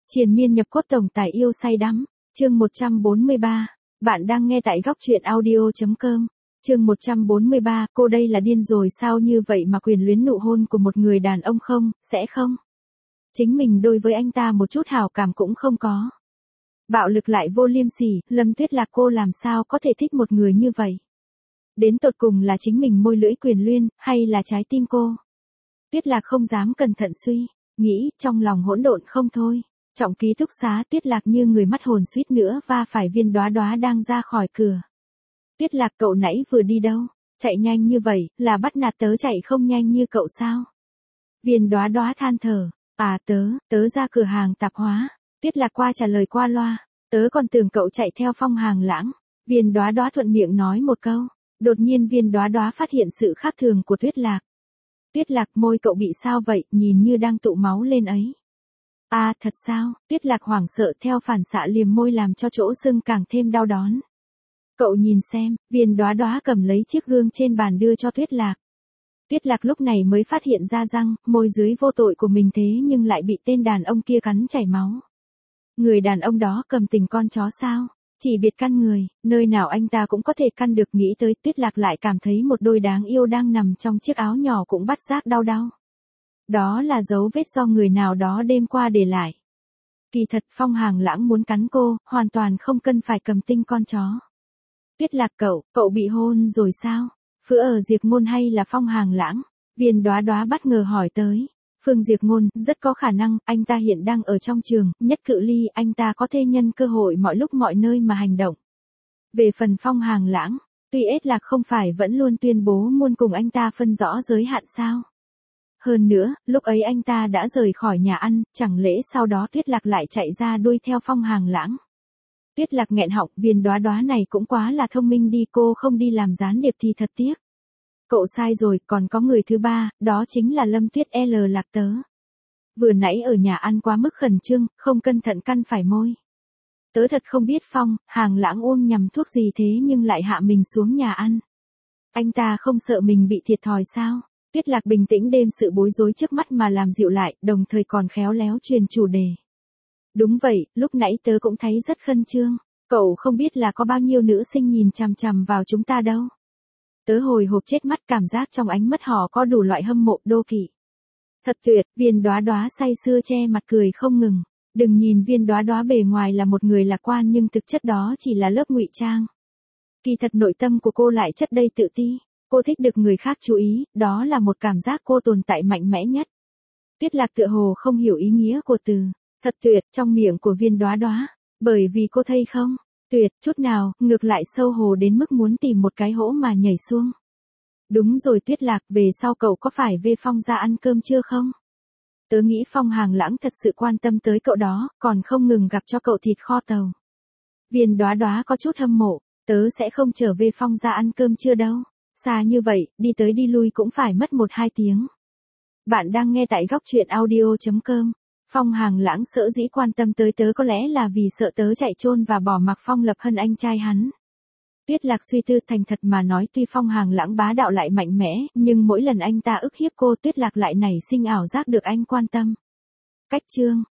Triền miên nhập cốt tổng tài yêu say đắm. Chương 143. Bạn đang nghe tại góc truyện audio.com. Chương 143. Cô đây là điên rồi sao, như vậy mà quyền luyến nụ hôn của một người đàn ông không, sẽ không? Chính mình đối với anh ta một chút hảo cảm cũng không có. Bạo lực lại vô liêm sỉ, Lâm Tuyết Lạc cô làm sao có thể thích một người như vậy? Đến tột cùng là chính mình môi lưỡi quyền luyên, hay là trái tim cô? Tuyết Lạc không dám cẩn thận suy nghĩ, trong lòng hỗn độn không thôi. Trọng ký túc xá, Tuyết Lạc như người mất hồn suýt nữa va phải Viên Đóa Đóa đang ra khỏi cửa. Tuyết Lạc, cậu nãy vừa đi đâu? Chạy nhanh như vậy, là bắt nạt tớ chạy không nhanh như cậu sao? Viên Đóa Đóa than thở. À tớ ra cửa hàng tạp hóa. Tuyết Lạc qua trả lời qua loa. Tớ còn tưởng cậu chạy theo Phong Hàng Lãng. Viên Đóa Đóa thuận miệng nói một câu. Đột nhiên Viên Đóa Đóa phát hiện sự khác thường của Tuyết Lạc. Tuyết Lạc, môi cậu bị sao vậy, nhìn như đang tụ máu lên ấy. À, thật sao? Tuyết Lạc hoảng sợ theo phản xạ liềm môi làm cho chỗ sưng càng thêm đau đớn. Cậu nhìn xem, Viên Đóa Đóa cầm lấy chiếc gương trên bàn đưa cho Tuyết Lạc. Tuyết Lạc lúc này mới phát hiện ra răng, môi dưới vô tội của mình thế nhưng lại bị tên đàn ông kia cắn chảy máu. Người đàn ông đó cầm tình con chó sao? Chỉ biệt căn người, nơi nào anh ta cũng có thể căn được, nghĩ tới Tuyết Lạc lại cảm thấy một đôi đáng yêu đang nằm trong chiếc áo nhỏ cũng bắt giác đau đau. Đó là dấu vết do người nào đó đêm qua để lại. Kỳ thật Phong Hàng Lãng muốn cắn cô, hoàn toàn không cần phải cầm tinh con chó. Tuyết Lạc, cậu bị hôn rồi sao? Phữa ở Diệp Ngôn hay là Phong Hàng Lãng? Viên Đóa Đóa bất ngờ hỏi tới. Phương Diệp Ngôn, rất có khả năng, anh ta hiện đang ở trong trường, nhất cự ly, anh ta có thể nhân cơ hội mọi lúc mọi nơi mà hành động. Về phần Phong Hàng Lãng, tuy Lạc không phải vẫn luôn tuyên bố muốn cùng anh ta phân rõ giới hạn sao? Hơn nữa, lúc ấy anh ta đã rời khỏi nhà ăn, chẳng lẽ sau đó Tuyết Lạc lại chạy ra đuôi theo Phong Hàng Lãng? Tuyết Lạc nghẹn họng, Viên Đóa Đóa này cũng quá là thông minh đi, cô không đi làm gián điệp thì thật tiếc. Cậu sai rồi, còn có người thứ ba, đó chính là Lâm Tuyết L Lạc tớ. Vừa nãy ở nhà ăn quá mức khẩn trương, không cẩn thận căn phải môi. Tớ thật không biết Phong Hàng Lãng uống nhầm thuốc gì thế nhưng lại hạ mình xuống nhà ăn. Anh ta không sợ mình bị thiệt thòi sao? Tuyết Lạc bình tĩnh đem sự bối rối trước mắt mà làm dịu lại, đồng thời còn khéo léo truyền chủ đề. Đúng vậy, lúc nãy tớ cũng thấy rất khẩn trương. Cậu không biết là có bao nhiêu nữ sinh nhìn chằm chằm vào chúng ta đâu. Tớ hồi hộp chết mắt, cảm giác trong ánh mắt họ có đủ loại hâm mộ đố kỵ. Thật tuyệt, Viên Đóa Đóa say sưa che mặt cười không ngừng. Đừng nhìn Viên Đóa Đóa bề ngoài là một người lạc quan nhưng thực chất đó chỉ là lớp ngụy trang. Kỳ thật nội tâm của cô lại chất đầy tự ti. Cô thích được người khác chú ý, đó là một cảm giác cô tồn tại mạnh mẽ nhất. Tuyết Lạc tựa hồ không hiểu ý nghĩa của từ thật tuyệt trong miệng của Viên Đóa Đóa, bởi vì cô thấy không tuyệt chút nào, ngược lại sâu hồ đến mức muốn tìm một cái hố mà nhảy xuống. Đúng rồi Tuyết Lạc, về sau cậu có phải về Phong ra ăn cơm chưa không? Tớ nghĩ Phong Hàng Lãng thật sự quan tâm tới cậu đó, còn không ngừng gặp cho cậu thịt kho tàu. Viên Đóa Đóa có chút hâm mộ, tớ sẽ không trở về Phong ra ăn cơm chưa đâu. Xa như vậy, đi tới đi lui cũng phải mất 1-2 tiếng. Bạn đang nghe tại góc truyện audio.com. Phong Hàng Lãng sở dĩ quan tâm tới tớ có lẽ là vì sợ tớ chạy chôn và bỏ mặc Phong Lập Hân anh trai hắn. Tuyết Lạc suy tư, thành thật mà nói, tuy Phong Hàng Lãng bá đạo lại mạnh mẽ, nhưng mỗi lần anh ta ức hiếp cô, Tuyết Lạc lại nảy sinh ảo giác được anh quan tâm. Cách chương